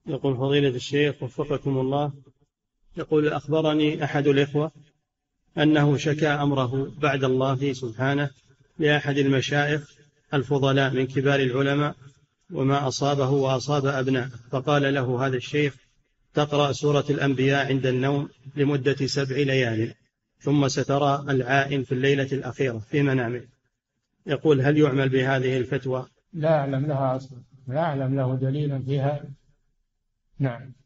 يقول فضيلة الشيخ وفقكم الله، يقول أخبرني أحد الإخوة أنه شكى أمره بعد الله سبحانه لأحد المشايخ الفضلاء من كبار العلماء وما أصابه وأصاب أبناءه، فقال له هذا الشيخ: تقرأ سورة الأنبياء عند النوم لمدة 7 ليال ثم سترى العائن في الليلة الأخيرة في منامه. يقول هل يعمل بهذه الفتوى؟ لا أعلم لها أصلا، لا أعلم له دليلا فيها. نعم.